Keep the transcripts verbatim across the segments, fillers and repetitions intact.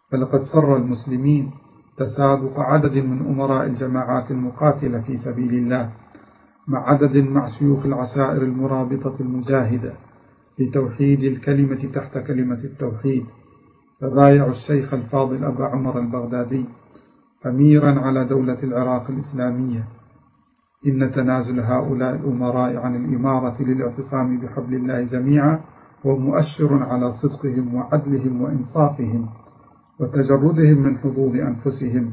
فلقد سر المسلمين تسابق عدد من أمراء الجماعات المقاتلة في سبيل الله مع عدد مع شيوخ العشائر المرابطة المجاهدة لتوحيد الكلمة تحت كلمة التوحيد، فبايعوا الشيخ الفاضل أبا عمر البغدادي أميرا على دولة العراق الإسلامية. إن تنازل هؤلاء الأمراء عن الإمارة للاعتصام بحبل الله جميعا هو مؤشر على صدقهم وعدلهم وإنصافهم وتجردهم من حظوظ أنفسهم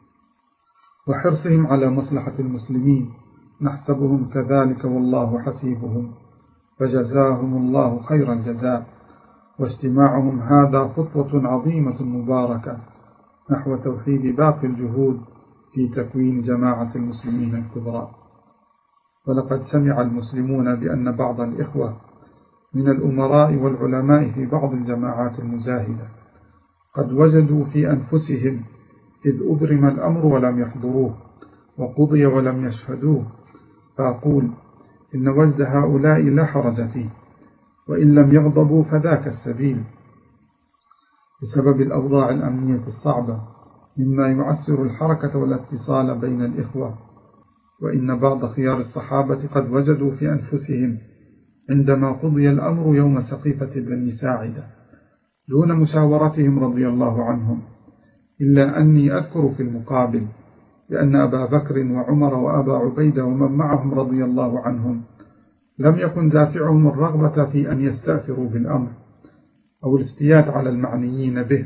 وحرصهم على مصلحة المسلمين، نحسبهم كذلك والله حسيبهم، فجزاهم الله خير الجزاء. واجتماعهم هذا خطوة عظيمة مباركة نحو توحيد باقي الجهود في تكوين جماعة المسلمين الكبرى. ولقد سمع المسلمون بأن بعض الإخوة من الأمراء والعلماء في بعض الجماعات المجاهدة قد وجدوا في أنفسهم إذ أبرم الأمر ولم يحضروه وقضي ولم يشهدوه، فأقول إن وجد هؤلاء لا حرج فيه، وإن لم يغضبوا فذاك السبيل بسبب الأوضاع الأمنية الصعبة مما يعسر الحركة والاتصال بين الإخوة. وإن بعض خيار الصحابة قد وجدوا في أنفسهم عندما قضي الأمر يوم سقيفة بني ساعدة دون مشاورتهم رضي الله عنهم، إلا أني أذكر في المقابل بأن أبا بكر وعمر وأبا عبيدة ومن معهم رضي الله عنهم لم يكن دافعهم الرغبة في أن يستأثروا بالأمر أو الافتيات على المعنيين به،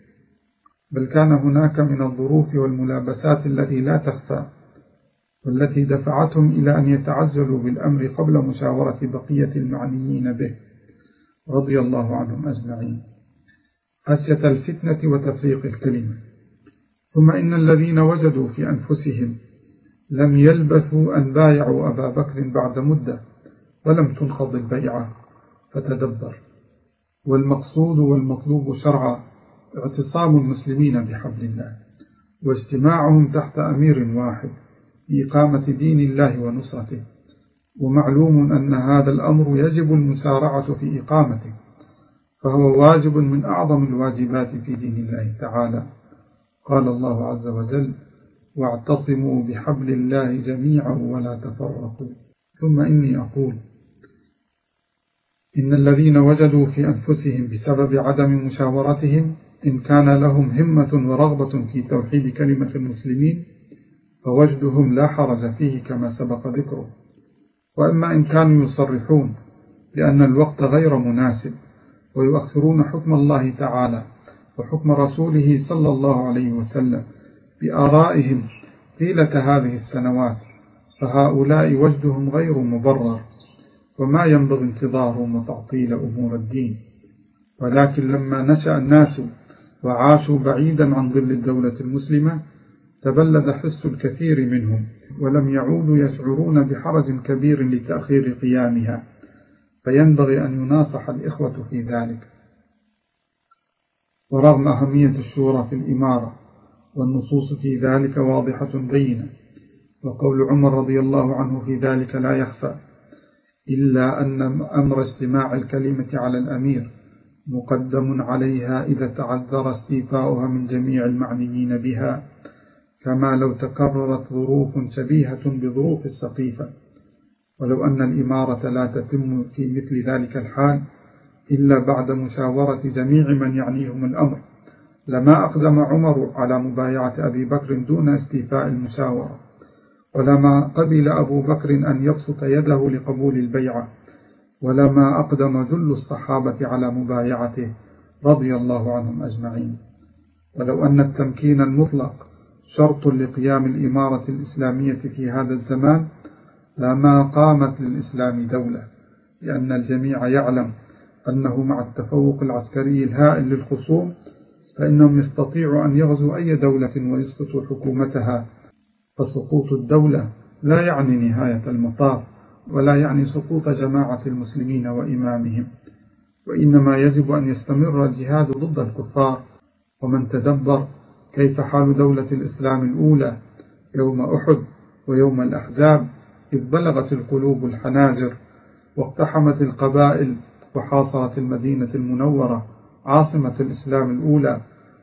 بل كان هناك من الظروف والملابسات التي لا تخفى والتي دفعتهم إلى أن يتعجلوا بالأمر قبل مشاورة بقية المعنيين به رضي الله عنهم أجمعين خشية الفتنة وتفريق الكلمة. ثم إن الذين وجدوا في أنفسهم لم يلبثوا أن بايعوا أبا بكر بعد مدة ولم تنخض البيعة، فتدبر. والمقصود والمطلوب شرعا اعتصام المسلمين بحبل الله واجتماعهم تحت أمير واحد لإقامة دين الله ونصرته، ومعلوم أن هذا الأمر يجب المسارعة في إقامته، فهو واجب من أعظم الواجبات في دين الله تعالى. قال الله عز وجل: واعتصموا بحبل الله جميعا ولا تفرقوا. ثم إني أقول إن الذين وجدوا في أنفسهم بسبب عدم مشاورتهم إن كان لهم همة ورغبة في توحيد كلمة المسلمين فوجدهم لا حرج فيه كما سبق ذكره. وأما إن كانوا يصرحون لأن الوقت غير مناسب ويؤخرون حكم الله تعالى وحكم رسوله صلى الله عليه وسلم بآرائهم طيلة هذه السنوات، فهؤلاء وجدهم غير مبرر وما ينبغي انتظارهم وتعطيل أمور الدين. ولكن لما نشأ الناس وعاشوا بعيدا عن ظل الدولة المسلمة تبلد حس الكثير منهم ولم يعودوا يشعرون بحرج كبير لتأخير قيامها، فينبغي أن يناصح الإخوة في ذلك. ورغم أهمية الشورى في الإمارة والنصوص في ذلك واضحة بينة، وقول عمر رضي الله عنه في ذلك لا يخفى، إلا أن أمر اجتماع الكلمة على الأمير مقدم عليها إذا تعذر استيفاؤها من جميع المعنيين بها، كما لو تكررت ظروف شبيهة بظروف السقيفة. ولو أن الإمارة لا تتم في مثل ذلك الحال إلا بعد مشاورة جميع من يعنيهم الأمر لما أقدم عمر على مبايعة أبي بكر دون استيفاء المشاورة، ولما قبل أبو بكر أن يبسط يده لقبول البيعة، ولما أقدم جل الصحابة على مبايعته رضي الله عنهم أجمعين. ولو أن التمكين المطلق شرط لقيام الإمارة الإسلامية في هذا الزمان لما قامت للإسلام دولة، لأن الجميع يعلم أنه مع التفوق العسكري الهائل للخصوم فإنهم يستطيعوا أن يغزوا أي دولة ويسقطوا حكومتها، فسقوط الدولة لا يعني نهاية المطاف ولا يعني سقوط جماعة المسلمين وإمامهم، وإنما يجب أن يستمر الجهاد ضد الكفار. ومن تدبر كيف حال دولة الإسلام الأولى يوم أحد ويوم الأحزاب إذ بلغت القلوب الحناجر واقتحمت القبائل وحاصرت المدينة المنورة عاصمة الإسلام الأولى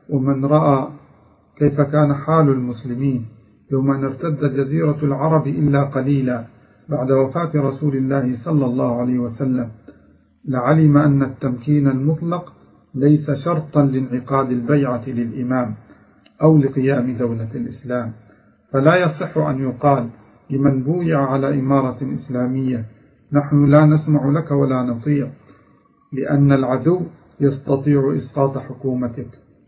ومن رأى كيف كان حال المسلمين يوم أن ارتد جزيرة العرب إلا قليلا بعد وفاة رسول الله صلى الله عليه وسلم لعلم أن التمكين المطلق ليس شرطا لانعقاد البيعة للإمام أو لقيام دولة الإسلام، فلا يصح أن يقال لمن بويع على إمارة إسلامية نحن لا نسمع لك ولا نطيع، لأن العدو يستطيع إسقاط حكومتك.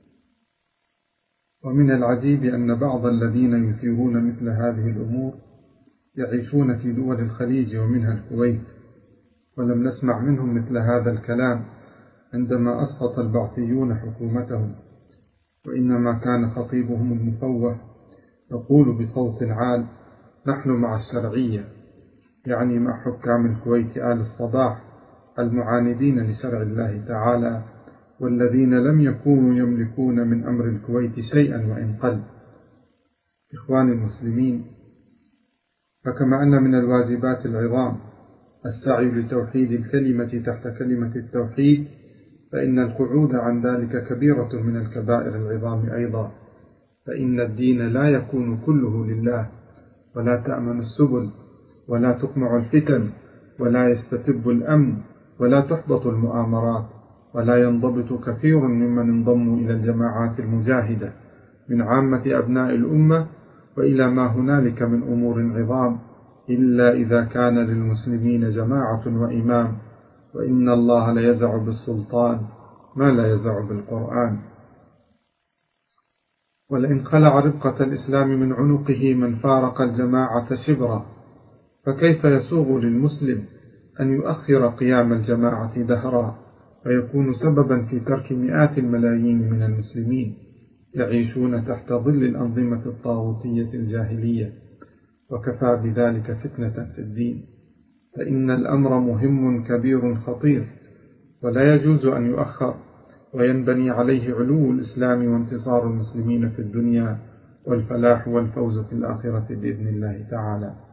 ومن العجيب أن بعض الذين يثيرون مثل هذه الأمور يعيشون في دول الخليج ومنها الكويت، ولم نسمع منهم مثل هذا الكلام عندما أسقط البعثيون حكومتهم، وإنما كان خطيبهم المفوه يقول بصوت عال: نحن مع الشرعية، يعني مع حكام الكويت آل الصباح المعاندين لشرع الله تعالى، والذين لم يكونوا يملكون من أمر الكويت شيئا وإن قل. إخواني المسلمين، فكما أن من الواجبات العظام السعي لتوحيد الكلمة تحت كلمة التوحيد، فإن القعود عن ذلك كبيرة من الكبائر العظام أيضا، فإن الدين لا يكون كله لله، ولا تأمن السبل، ولا تقمع الفتن، ولا يستتب الأمن، ولا تحبط المؤامرات، ولا ينضبط كثير ممن انضموا إلى الجماعات المجاهدة من عامة أبناء الأمة وإلى ما هنالك من أمور عظام، إلا إذا كان للمسلمين جماعة وإمام، وإن الله ليزع بالسلطان ما لا يزع بالقرآن. ولئن خلع ربقة الإسلام من عنقه من فارق الجماعة شبرا، فكيف يسوغ للمسلم أن يؤخر قيام الجماعة دهرا، ويكون سببا في ترك مئات الملايين من المسلمين يعيشون تحت ظل الأنظمة الطاغوتية الجاهلية، وكفى بذلك فتنة في الدين. فإن الأمر مهم كبير خطير، ولا يجوز أن يؤخر، وينبني عليه علو الإسلام وانتصار المسلمين في الدنيا والفلاح والفوز في الآخرة بإذن الله تعالى.